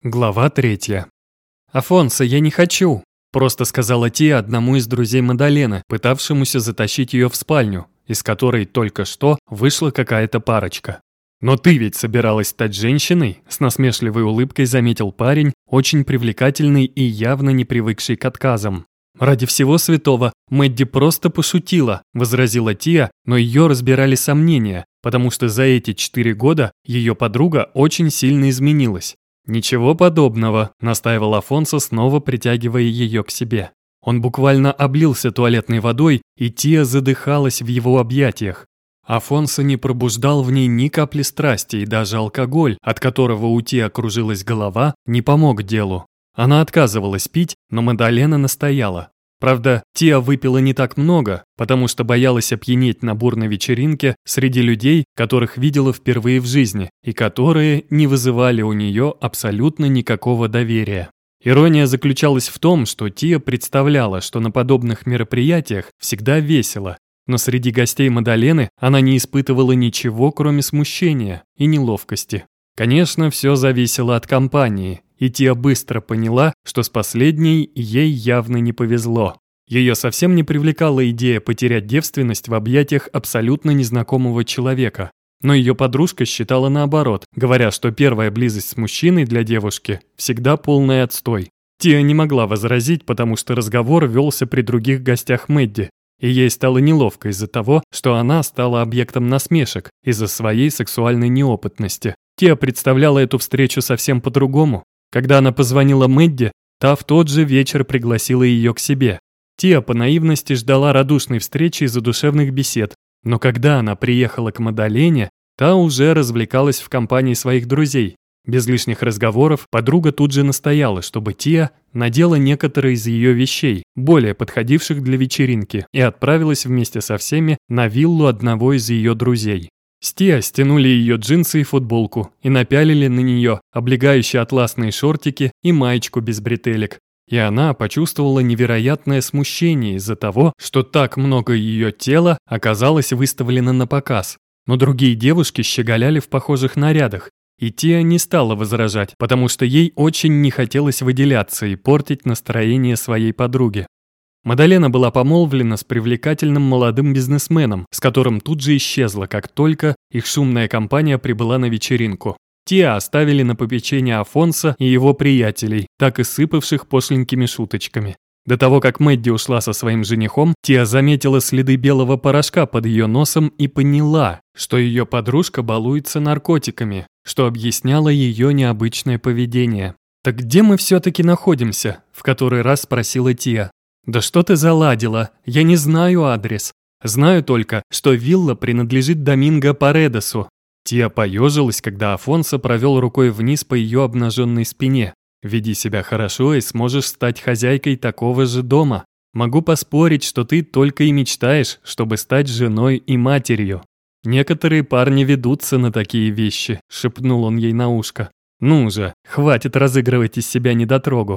Глава 3. «Афонсо, я не хочу!» – просто сказала Тия одному из друзей Мадалены, пытавшемуся затащить ее в спальню, из которой только что вышла какая-то парочка. «Но ты ведь собиралась стать женщиной?» – с насмешливой улыбкой заметил парень, очень привлекательный и явно не привыкший к отказам. «Ради всего святого, Мэдди просто пошутила», – возразила Тия, но ее разбирали сомнения, потому что за эти 4 года ее подруга очень сильно изменилась. «Ничего подобного», – настаивал Афонсо, снова притягивая ее к себе. Он буквально облился туалетной водой, и Тия задыхалась в его объятиях. Афонсо не пробуждал в ней ни капли страсти, и даже алкоголь, от которого у Тии окружилась голова, не помог делу. Она отказывалась пить, но Мадалена настояла. Правда, Тия выпила не так много, потому что боялась опьянеть на бурной вечеринке среди людей, которых видела впервые в жизни, и которые не вызывали у нее абсолютно никакого доверия. Ирония заключалась в том, что Тия представляла, что на подобных мероприятиях всегда весело, но среди гостей Мадалены она не испытывала ничего, кроме смущения и неловкости. Конечно, все зависело от компании, и Тия быстро поняла, что с последней ей явно не повезло. Ее совсем не привлекала идея потерять девственность в объятиях абсолютно незнакомого человека. Но ее подружка считала наоборот, говоря, что первая близость с мужчиной для девушки всегда полный отстой. Тия не могла возразить, потому что разговор велся при других гостях Мэдди, и ей стало неловко из-за того, что она стала объектом насмешек из-за своей сексуальной неопытности. Тия представляла эту встречу совсем по-другому. Когда она позвонила Мэдди, та в тот же вечер пригласила ее к себе. Тия по наивности ждала радушной встречи и задушевных бесед, но когда она приехала к Мадалене, та уже развлекалась в компании своих друзей. Без лишних разговоров подруга тут же настояла, чтобы Тия надела некоторые из ее вещей, более подходивших для вечеринки, и отправилась вместе со всеми на виллу одного из ее друзей. С Тиа стянули ее джинсы и футболку и напялили на нее облегающие атласные шортики и маечку без бретелек. И она почувствовала невероятное смущение из-за того, что так много ее тела оказалось выставлено на показ. Но другие девушки щеголяли в похожих нарядах, и Тиа не стала возражать, потому что ей очень не хотелось выделяться и портить настроение своей подруги. Мадалена была помолвлена с привлекательным молодым бизнесменом, с которым тут же исчезла, как только их шумная компания прибыла на вечеринку. Тиа оставили на попечение Афонсо и его приятелей, так и сыпавших пошленькими шуточками. До того, как Мэдди ушла со своим женихом, Тиа заметила следы белого порошка под ее носом и поняла, что ее подружка балуется наркотиками, что объясняло ее необычное поведение. «Так где мы все-таки находимся?» – в который раз спросила Тиа. «Да что ты заладила? Я не знаю адрес. Знаю только, что вилла принадлежит Доминго Паредесу». Тиа поежилась, когда Афонсо провел рукой вниз по ее обнаженной спине. «Веди себя хорошо и сможешь стать хозяйкой такого же дома. Могу поспорить, что ты только и мечтаешь, чтобы стать женой и матерью. Некоторые парни ведутся на такие вещи», – шепнул он ей на ушко. «Ну же, хватит разыгрывать из себя недотрогу».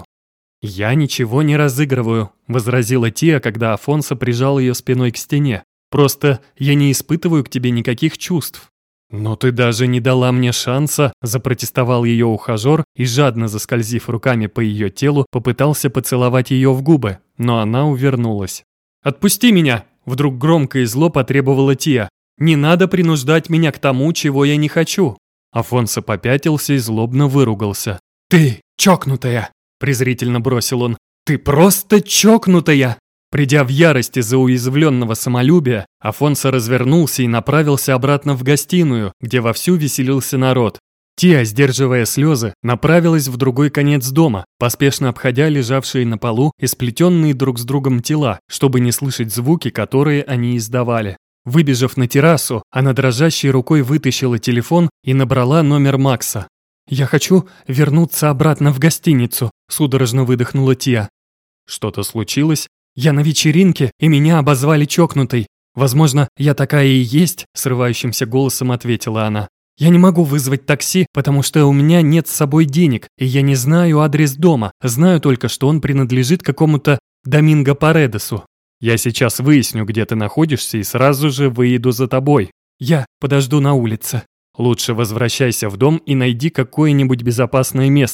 «Я ничего не разыгрываю», – возразила Тиа, когда Афонсо прижал ее спиной к стене. «Просто я не испытываю к тебе никаких чувств». «Но ты даже не дала мне шанса», – запротестовал ее ухажер и, жадно заскользив руками по ее телу, попытался поцеловать ее в губы, но она увернулась. «Отпусти меня!» – вдруг громко и зло потребовала Тиа. «Не надо принуждать меня к тому, чего я не хочу». Афонсо попятился и злобно выругался. «Ты чокнутая!» – презрительно бросил он. «Ты просто чокнутая!» Придя в ярость из-за уязвленного самолюбия, Афонсо развернулся и направился обратно в гостиную, где вовсю веселился народ. Тиа, сдерживая слезы, направилась в другой конец дома, поспешно обходя лежавшие на полу и сплетенные друг с другом тела, чтобы не слышать звуки, которые они издавали. Выбежав на террасу, она дрожащей рукой вытащила телефон и набрала номер Макса. «Я хочу вернуться обратно в гостиницу», – судорожно выдохнула Тиа. «Что-то случилось?» «Я на вечеринке, и меня обозвали чокнутой. Возможно, я такая и есть», – срывающимся голосом ответила она. «Я не могу вызвать такси, потому что у меня нет с собой денег, и я не знаю адрес дома. Знаю только, что он принадлежит какому-то Доминго Паредесу. Я сейчас выясню, где ты находишься, и сразу же выеду за тобой. Я подожду на улице. Лучше возвращайся в дом и найди какое-нибудь безопасное место».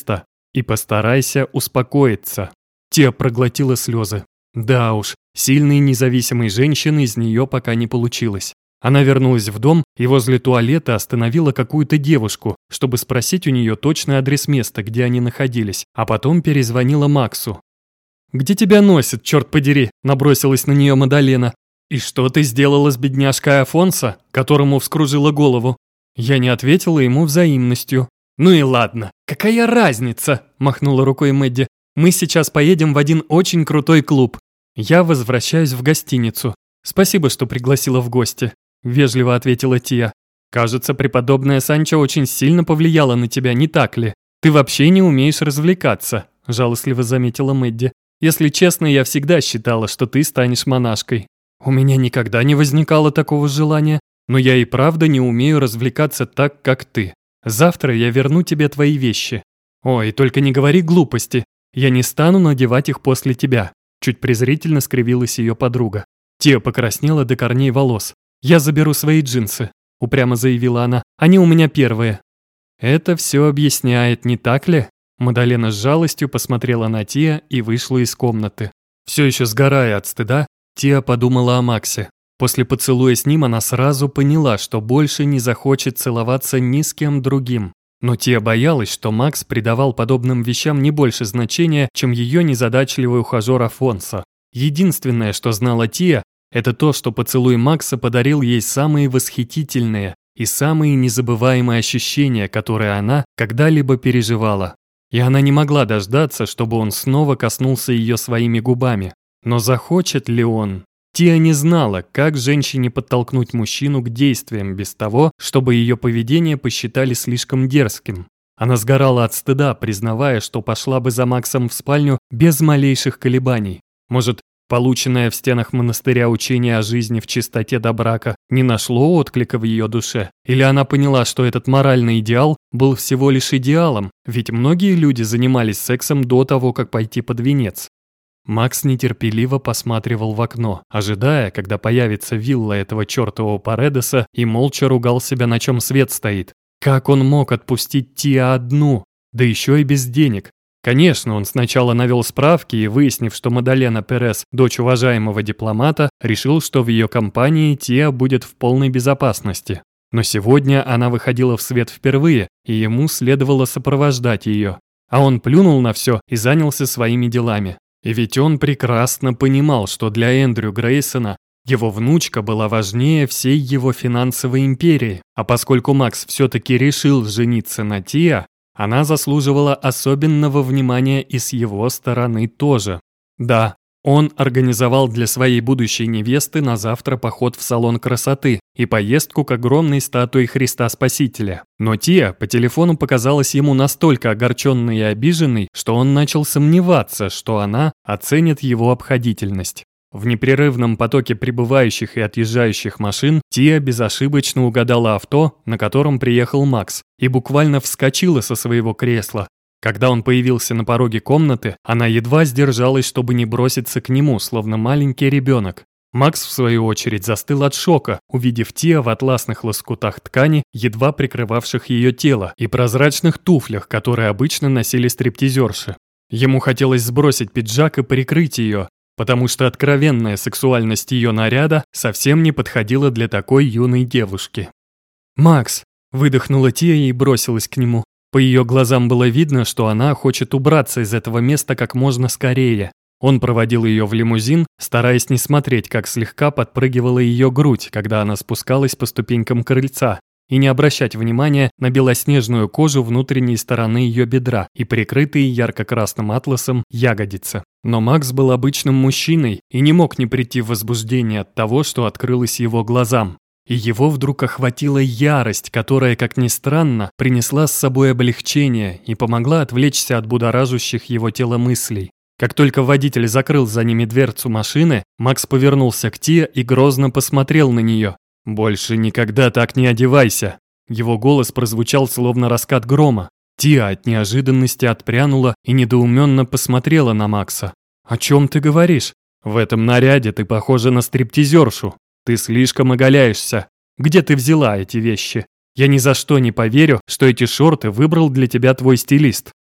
И постарайся успокоиться». Тия проглотила слезы. Да уж, сильной независимой женщины из нее пока не получилось. Она вернулась в дом и возле туалета остановила какую-то девушку, чтобы спросить у нее точный адрес места, где они находились, а потом перезвонила Максу. «Где тебя носит, черт подери?» – набросилась на нее Мадалена. «И что ты сделала с бедняжкой Афонсо, которому вскружила голову?» Я не ответила ему взаимностью. «Ну и ладно, какая разница?» – махнула рукой Мэдди. «Мы сейчас поедем в один очень крутой клуб. Я возвращаюсь в гостиницу. Спасибо, что пригласила в гости», – вежливо ответила Тия. «Кажется, преподобная Санчо очень сильно повлияла на тебя, не так ли? Ты вообще не умеешь развлекаться», – жалостливо заметила Мэдди. «Если честно, я всегда считала, что ты станешь монашкой. У меня никогда не возникало такого желания, но я и правда не умею развлекаться так, как ты. Завтра я верну тебе твои вещи. Ой, только не говори глупости. Я не стану надевать их после тебя», – чуть презрительно скривилась ее подруга. Тия покраснела до корней волос. «Я заберу свои джинсы», – упрямо заявила она. «Они у меня первые». «Это все объясняет, не так ли?» Мадалена с жалостью посмотрела на Тия и вышла из комнаты. Все еще сгорая от стыда, Тия подумала о Максе. После поцелуя с ним она сразу поняла, что больше не захочет целоваться ни с кем другим. Но Тия боялась, что Макс придавал подобным вещам не больше значения, чем ее незадачливый ухажер Афонсо. Единственное, что знала Тия, это то, что поцелуй Макса подарил ей самые восхитительные и самые незабываемые ощущения, которые она когда-либо переживала. И она не могла дождаться, чтобы он снова коснулся ее своими губами. Но захочет ли он? Тия не знала, как женщине подтолкнуть мужчину к действиям без того, чтобы ее поведение посчитали слишком дерзким. Она сгорала от стыда, признавая, что пошла бы за Максом в спальню без малейших колебаний. Может, полученное в стенах монастыря учение о жизни в чистоте до брака не нашло отклика в ее душе? Или она поняла, что этот моральный идеал был всего лишь идеалом, ведь многие люди занимались сексом до того, как пойти под венец? Макс нетерпеливо посматривал в окно, ожидая, когда появится вилла этого чертового Паредеса, и молча ругал себя, на чем свет стоит. Как он мог отпустить Тиа одну? Да еще и без денег. Конечно, он сначала навел справки и, выяснив, что Мадалена Перес – дочь уважаемого дипломата, решил, что в ее компании Тиа будет в полной безопасности. Но сегодня она выходила в свет впервые, и ему следовало сопровождать ее. А он плюнул на все и занялся своими делами. И ведь он прекрасно понимал, что для Эндрю Грейсона его внучка была важнее всей его финансовой империи, а поскольку Макс все-таки решил жениться на Тиа, она заслуживала особенного внимания и с его стороны тоже. Да, он организовал для своей будущей невесты на завтра поход в салон красоты и поездку к огромной статуе Христа Спасителя. Но Тиа по телефону показалась ему настолько огорченной и обиженной, что он начал сомневаться, что она оценит его обходительность. В непрерывном потоке прибывающих и отъезжающих машин Тиа безошибочно угадала авто, на котором приехал Макс, и буквально вскочила со своего кресла. Когда он появился на пороге комнаты, она едва сдержалась, чтобы не броситься к нему, словно маленький ребенок. Макс, в свою очередь, застыл от шока, увидев Тиа в атласных лоскутах ткани, едва прикрывавших ее тело, и прозрачных туфлях, которые обычно носили стриптизерши. Ему хотелось сбросить пиджак и прикрыть ее, потому что откровенная сексуальность ее наряда совсем не подходила для такой юной девушки. «Макс!» – выдохнула Тия и бросилась к нему. По ее глазам было видно, что она хочет убраться из этого места как можно скорее. Он проводил ее в лимузин, стараясь не смотреть, как слегка подпрыгивала ее грудь, когда она спускалась по ступенькам крыльца, и не обращать внимания на белоснежную кожу внутренней стороны ее бедра и прикрытые ярко-красным атласом ягодицы. Но Макс был обычным мужчиной и не мог не прийти в возбуждение от того, что открылось его глазам. И его вдруг охватила ярость, которая, как ни странно, принесла с собой облегчение и помогла отвлечься от будоражащих его тело мыслей. Как только водитель закрыл за ними дверцу машины, Макс повернулся к Тиа и грозно посмотрел на нее. «Больше никогда так не одевайся!» Его голос прозвучал словно раскат грома. Тиа от неожиданности отпрянула и недоуменно посмотрела на Макса. «О чем ты говоришь? В этом наряде ты похожа на стриптизершу. Ты слишком оголяешься. Где ты взяла эти вещи? Я ни за что не поверю, что эти шорты выбрал для тебя твой стилист».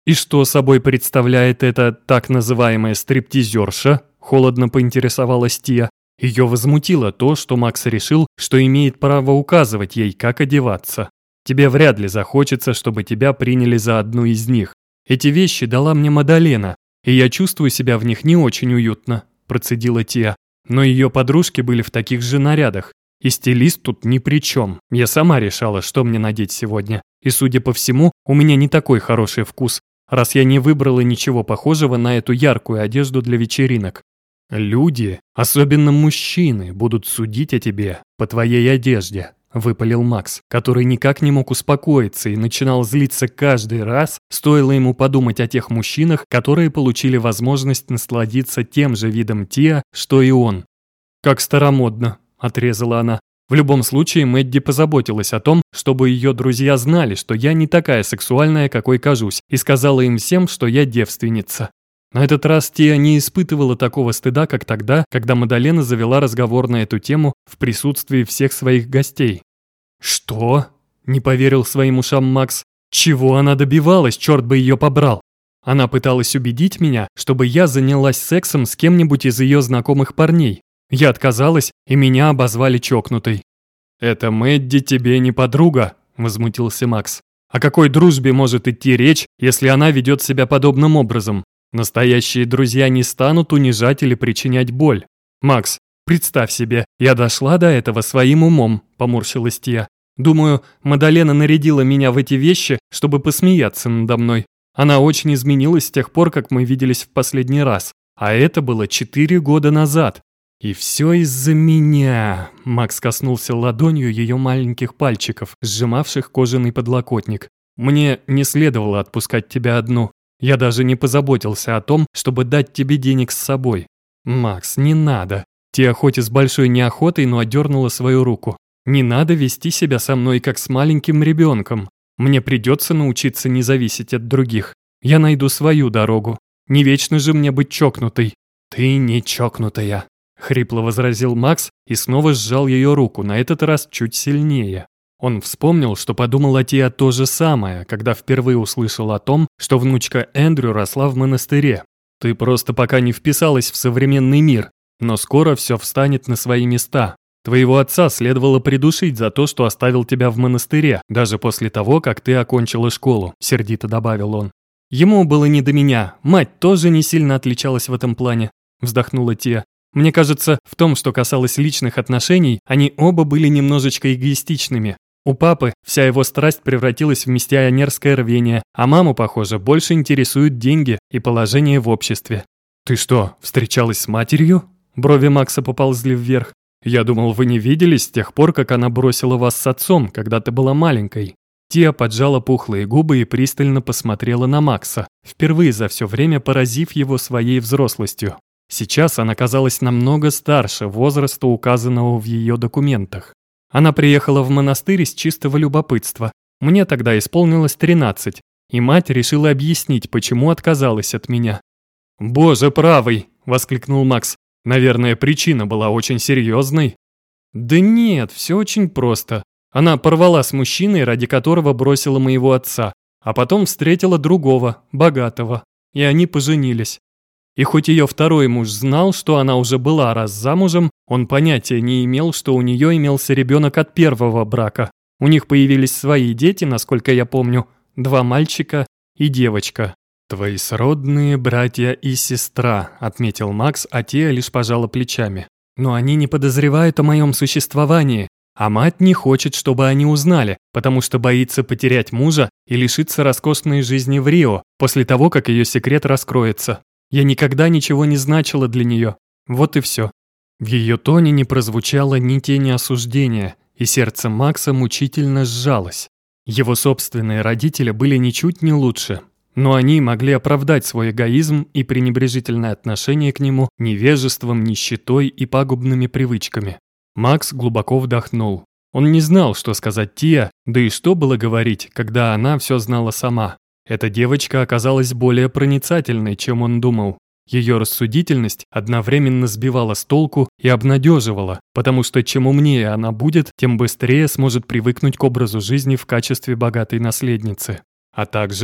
«И что собой представляет эта так называемая стриптизерша?» – холодно поинтересовалась Тия. Ее возмутило то, что Макс решил, что имеет право указывать ей, как одеваться. «Тебе вряд ли захочется, чтобы тебя приняли за одну из них. Эти вещи дала мне Мадалена, и я чувствую себя в них не очень уютно», – процедила Тия. Но ее подружки были в таких же нарядах. И стилист тут ни при чем. Я сама решала, что мне надеть сегодня. И, судя по всему, у меня не такой хороший вкус, раз я не выбрала ничего похожего на эту яркую одежду для вечеринок. «Люди, особенно мужчины, будут судить о тебе по твоей одежде», – выпалил Макс, который никак не мог успокоиться и начинал злиться каждый раз, стоило ему подумать о тех мужчинах, которые получили возможность насладиться тем же видом Тиа, что и он. «Как старомодно», – отрезала она. В любом случае, Мэдди позаботилась о том, чтобы ее друзья знали, что я не такая сексуальная, какой кажусь, и сказала им всем, что я девственница. На этот раз Тия не испытывала такого стыда, как тогда, когда Мадалена завела разговор на эту тему в присутствии всех своих гостей. «Что?» – не поверил своим ушам Макс. «Чего она добивалась, черт бы ее побрал? Она пыталась убедить меня, чтобы я занялась сексом с кем-нибудь из ее знакомых парней. Я отказалась, и меня обозвали чокнутой». «Это Мэдди тебе не подруга», – возмутился Макс. «О какой дружбе может идти речь, если она ведет себя подобным образом? Настоящие друзья не станут унижать или причинять боль. Макс, представь себе, я дошла до этого своим умом», – поморщилась Тия. «Думаю, Мадалена нарядила меня в эти вещи, чтобы посмеяться надо мной. Она очень изменилась с тех пор, как мы виделись в последний раз. А это было 4 года назад. «И все из-за меня», – Макс коснулся ладонью ее маленьких пальчиков, сжимавших кожаный подлокотник. «Мне не следовало отпускать тебя одну. Я даже не позаботился о том, чтобы дать тебе денег с собой». «Макс, не надо». Тия хоть и с большой неохотой, но отдернула свою руку. «Не надо вести себя со мной, как с маленьким ребенком. Мне придется научиться не зависеть от других. Я найду свою дорогу. Не вечно же мне быть чокнутой». «Ты не чокнутая», – хрипло возразил Макс и снова сжал ее руку, на этот раз чуть сильнее. Он вспомнил, что подумала Тия то же самое, когда впервые услышал о том, что внучка Эндрю росла в монастыре. «Ты просто пока не вписалась в современный мир, но скоро все встанет на свои места. Твоего отца следовало придушить за то, что оставил тебя в монастыре, даже после того, как ты окончила школу», – сердито добавил он. «Ему было не до меня, мать тоже не сильно отличалась в этом плане», – вздохнула Тия. «Мне кажется, в том, что касалось личных отношений, они оба были немножечко эгоистичными. У папы вся его страсть превратилась в миссионерское рвение, а маму, похоже, больше интересуют деньги и положение в обществе». «Ты что, встречалась с матерью?» Брови Макса поползли вверх. «Я думал, вы не виделись с тех пор, как она бросила вас с отцом, когда ты была маленькой». Тия поджала пухлые губы и пристально посмотрела на Макса, впервые за все время поразив его своей взрослостью. Сейчас она казалась намного старше возраста, указанного в ее документах. Она приехала в монастырь из чистого любопытства. Мне тогда исполнилось 13, и мать решила объяснить, почему отказалась от меня. «Боже правый!» – воскликнул Макс. «Наверное, причина была очень серьезной». «Да нет, все очень просто. Она порвала с мужчиной, ради которого бросила моего отца, а потом встретила другого, богатого, и они поженились. И хоть ее второй муж знал, что она уже была раз замужем, он понятия не имел, что у нее имелся ребенок от первого брака. У них появились свои дети, насколько я помню, 2 мальчика и девочка». «Твои сродные братья и сестра», – отметил Макс, а Тия лишь пожала плечами. «Но они не подозревают о моем существовании, а мать не хочет, чтобы они узнали, потому что боится потерять мужа и лишиться роскошной жизни в Рио после того, как ее секрет раскроется. Я никогда ничего не значила для нее. Вот и все». В ее тоне не прозвучало ни тени осуждения, и сердце Макса мучительно сжалось. Его собственные родители были ничуть не лучше, но они могли оправдать свой эгоизм и пренебрежительное отношение к нему невежеством, нищетой и пагубными привычками. Макс глубоко вдохнул. Он не знал, что сказать Тия, да и что было говорить, когда она все знала сама. Эта девочка оказалась более проницательной, чем он думал. Ее рассудительность одновременно сбивала с толку и обнадеживала, потому что чем умнее она будет, тем быстрее сможет привыкнуть к образу жизни в качестве богатой наследницы. А также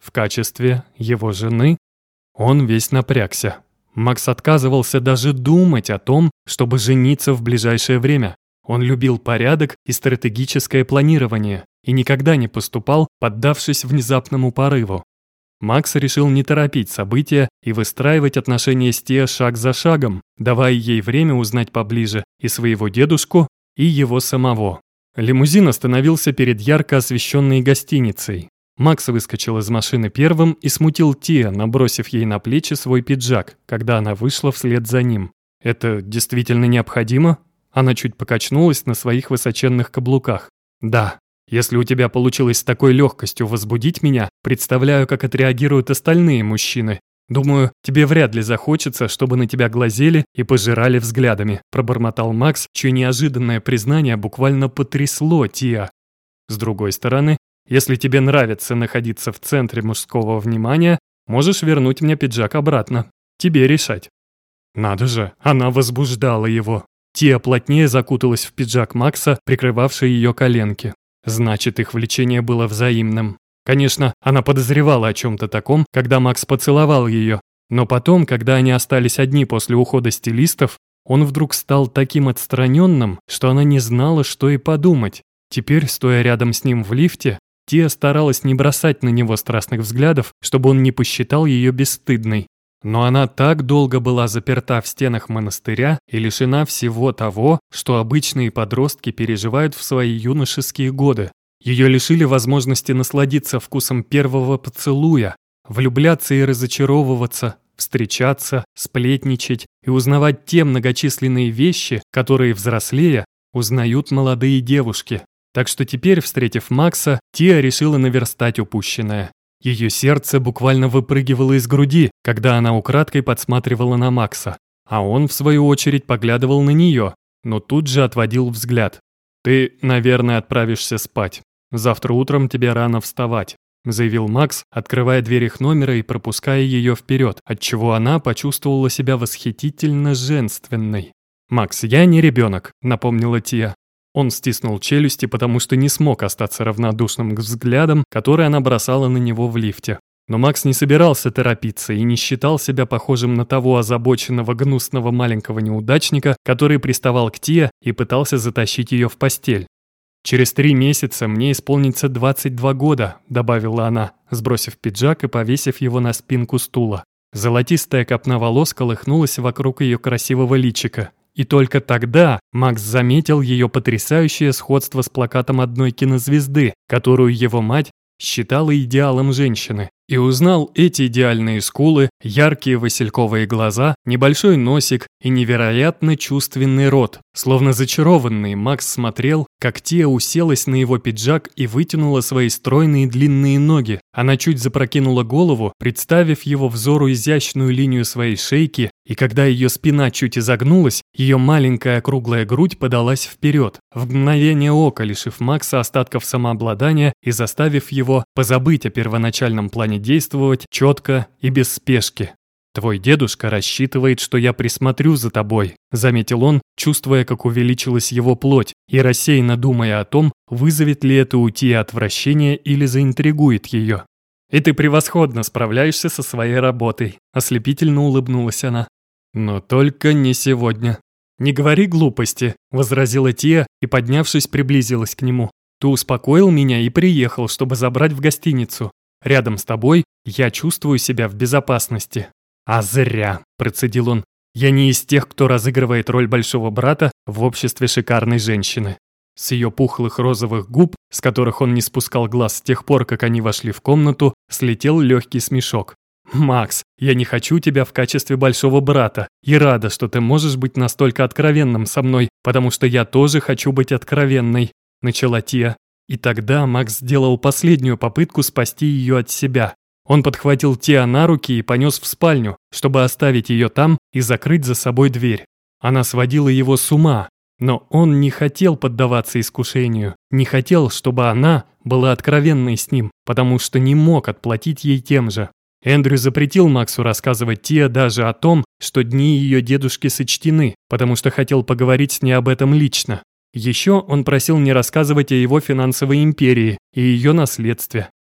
В качестве его жены? Он весь напрягся. Макс отказывался даже думать о том, чтобы жениться в ближайшее время. Он любил порядок и стратегическое планирование и никогда не поступал, поддавшись внезапному порыву. Макс решил не торопить события и выстраивать отношения с Тиа шаг за шагом, давая ей время узнать поближе и своего дедушку, и его самого. Лимузин остановился перед ярко освещенной гостиницей. Макс выскочил из машины первым и смутил Тиа, набросив ей на плечи свой пиджак, когда она вышла вслед за ним. «Это действительно необходимо?» Она чуть покачнулась на своих высоченных каблуках. «Да. Если у тебя получилось с такой легкостью возбудить меня, представляю, как отреагируют остальные мужчины. Думаю, тебе вряд ли захочется, чтобы на тебя глазели и пожирали взглядами», пробормотал Макс, чье неожиданное признание буквально потрясло Тиа. «С другой стороны, если тебе нравится находиться в центре мужского внимания, можешь вернуть мне пиджак обратно. Тебе решать». Надо же, она возбуждала его. Тиа плотнее закуталась в пиджак Макса, прикрывавший ее коленки. Значит, их влечение было взаимным. Конечно, она подозревала о чем-то таком, когда Макс поцеловал ее, но потом, когда они остались одни после ухода стилистов, он вдруг стал таким отстраненным, что она не знала, что и подумать. Теперь, стоя рядом с ним в лифте, Тиа старалась не бросать на него страстных взглядов, чтобы он не посчитал ее бесстыдной. Но она так долго была заперта в стенах монастыря и лишена всего того, что обычные подростки переживают в свои юношеские годы. Ее лишили возможности насладиться вкусом первого поцелуя, влюбляться и разочаровываться, встречаться, сплетничать и узнавать те многочисленные вещи, которые, взрослея, узнают молодые девушки. Так что теперь, встретив Макса, Тиа решила наверстать упущенное. Ее сердце буквально выпрыгивало из груди, когда она украдкой подсматривала на Макса, а он, в свою очередь, поглядывал на нее, но тут же отводил взгляд. «Ты, наверное, отправишься спать. Завтра утром тебе рано вставать», заявил Макс, открывая дверь их номера и пропуская ее вперед, отчего она почувствовала себя восхитительно женственной. «Макс, я не ребенок», напомнила Тиа. Он стиснул челюсти, потому что не смог остаться равнодушным к взглядам, которые она бросала на него в лифте. Но Макс не собирался торопиться и не считал себя похожим на того озабоченного гнусного маленького неудачника, который приставал к Тиа и пытался затащить ее в постель. «Через 3 месяца мне исполнится 22 года», добавила она, сбросив пиджак и повесив его на спинку стула. Золотистая копна волос колыхнулась вокруг ее красивого личика. И только тогда Макс заметил ее потрясающее сходство с плакатом одной кинозвезды, которую его мать считала идеалом женщины, и узнал эти идеальные скулы, яркие васильковые глаза, небольшой носик и невероятно чувственный рот. Словно зачарованный, Макс смотрел, как Тиа уселась на его пиджак и вытянула свои стройные длинные ноги. Она чуть запрокинула голову, представив его взору изящную линию своей шейки, и когда ее спина чуть изогнулась, ее маленькая округлая грудь подалась вперед, в мгновение ока лишив Макса остатков самообладания и заставив его позабыть о первоначальном плане действовать четко и без спешки. «Твой дедушка рассчитывает, что я присмотрю за тобой», заметил он, чувствуя, как увеличилась его плоть, и рассеянно думая о том, вызовет ли это у Тиа отвращение или заинтригует ее. «И ты превосходно справляешься со своей работой», ослепительно улыбнулась она. «Но только не сегодня». «Не говори глупости», возразила Тиа и, поднявшись, приблизилась к нему. «Ты успокоил меня и приехал, чтобы забрать в гостиницу. Рядом с тобой я чувствую себя в безопасности». «А зря», – процедил он. «Я не из тех, кто разыгрывает роль большого брата в обществе шикарной женщины». С ее пухлых розовых губ, с которых он не спускал глаз с тех пор, как они вошли в комнату, слетел легкий смешок. «Макс, я не хочу тебя в качестве большого брата и рада, что ты можешь быть настолько откровенным со мной, потому что я тоже хочу быть откровенной», – начала Тиа. И тогда Макс сделал последнюю попытку спасти ее от себя. Он подхватил Тиа на руки и понес в спальню, чтобы оставить ее там и закрыть за собой дверь. Она сводила его с ума, но он не хотел поддаваться искушению, не хотел, чтобы она была откровенной с ним, потому что не мог отплатить ей тем же. Эндрю запретил Максу рассказывать Тиа даже о том, что дни ее дедушки сочтены, потому что хотел поговорить с ней об этом лично. Еще он просил не рассказывать о его финансовой империи и ее наследстве.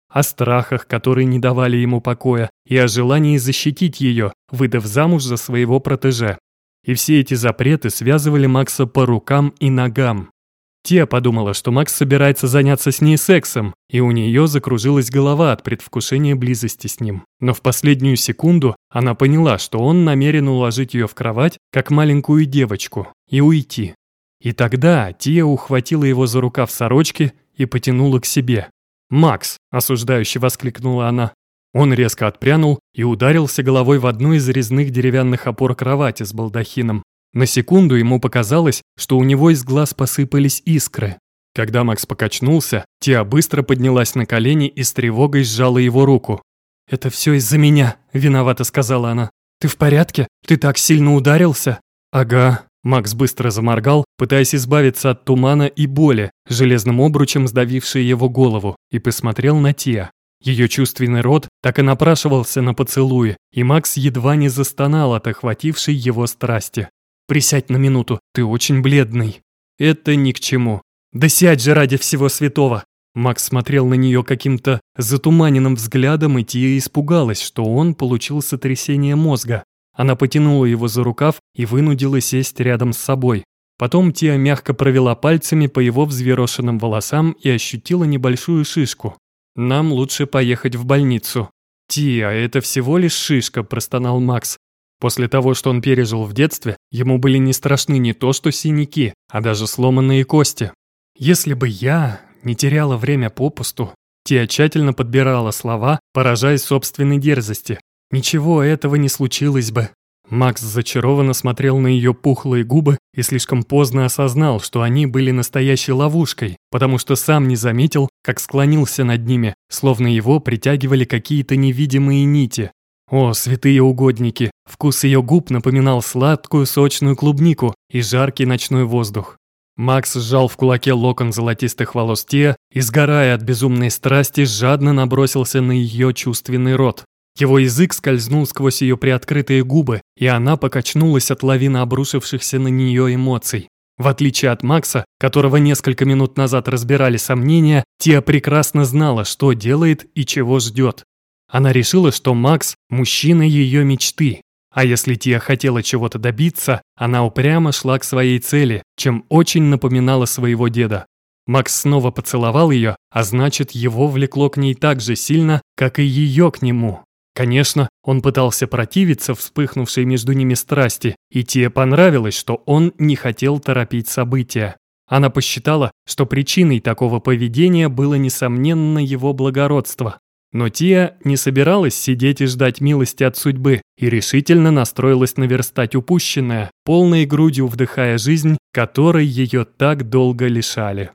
о страхах, которые не давали ему покоя, и о желании защитить ее, выдав замуж за своего протеже. И все эти запреты связывали Макса по рукам и ногам. Тия подумала, что Макс собирается заняться с ней сексом, и у нее закружилась голова от предвкушения близости с ним. Но в последнюю секунду она поняла, что он намерен уложить ее в кровать, как маленькую девочку, и уйти. И тогда Тия ухватила его за рукав сорочки и потянула к себе. «Макс!» – осуждающе воскликнула она. Он резко отпрянул и ударился головой в одну из резных деревянных опор кровати с балдахином. На секунду ему показалось, что у него из глаз посыпались искры. Когда Макс покачнулся, Тия быстро поднялась на колени и с тревогой сжала его руку. «Это все из-за меня», – виновато сказала она. «Ты в порядке? Ты так сильно ударился?» «Ага». Макс быстро заморгал, пытаясь избавиться от тумана и боли, железным обручем сдавившей его голову, и посмотрел на Тия. Ее чувственный рот так и напрашивался на поцелуи, и Макс едва не застонал от охватившей его страсти. «Присядь на минуту, ты очень бледный». «Это ни к чему». «Да сядь же ради всего святого!» Макс смотрел на нее каким-то затуманенным взглядом, и Тия испугалась, что он получил сотрясение мозга. Она потянула его за рукав и вынудила сесть рядом с собой. Потом Тия мягко провела пальцами по его взъерошенным волосам и ощутила небольшую шишку. «Нам лучше поехать в больницу». «Тия, это всего лишь шишка», – простонал Макс. После того, что он пережил в детстве, ему были не страшны не то что синяки, а даже сломанные кости. «Если бы я не теряла время попусту», Тия тщательно подбирала слова, поражаясь собственной дерзости. «Ничего этого не случилось бы». Макс зачарованно смотрел на ее пухлые губы и слишком поздно осознал, что они были настоящей ловушкой, потому что сам не заметил, как склонился над ними, словно его притягивали какие-то невидимые нити. О, святые угодники! Вкус ее губ напоминал сладкую сочную клубнику и жаркий ночной воздух. Макс сжал в кулаке локон золотистых волос Тия и, сгорая от безумной страсти, жадно набросился на ее чувственный рот. Его язык скользнул сквозь ее приоткрытые губы, и она покачнулась от лавины обрушившихся на нее эмоций. В отличие от Макса, которого несколько минут назад разбирали сомнения, Тия прекрасно знала, что делает и чего ждет. Она решила, что Макс – мужчина ее мечты. А если Тия хотела чего-то добиться, она упрямо шла к своей цели, чем очень напоминала своего деда. Макс снова поцеловал ее, а значит, его влекло к ней так же сильно, как и ее к нему. Конечно, он пытался противиться вспыхнувшей между ними страсти, и Тие понравилось, что он не хотел торопить события. Она посчитала, что причиной такого поведения было, несомненно, его благородство. Но Тия не собиралась сидеть и ждать милости от судьбы и решительно настроилась наверстать упущенное, полной грудью вдыхая жизнь, которой ее так долго лишали.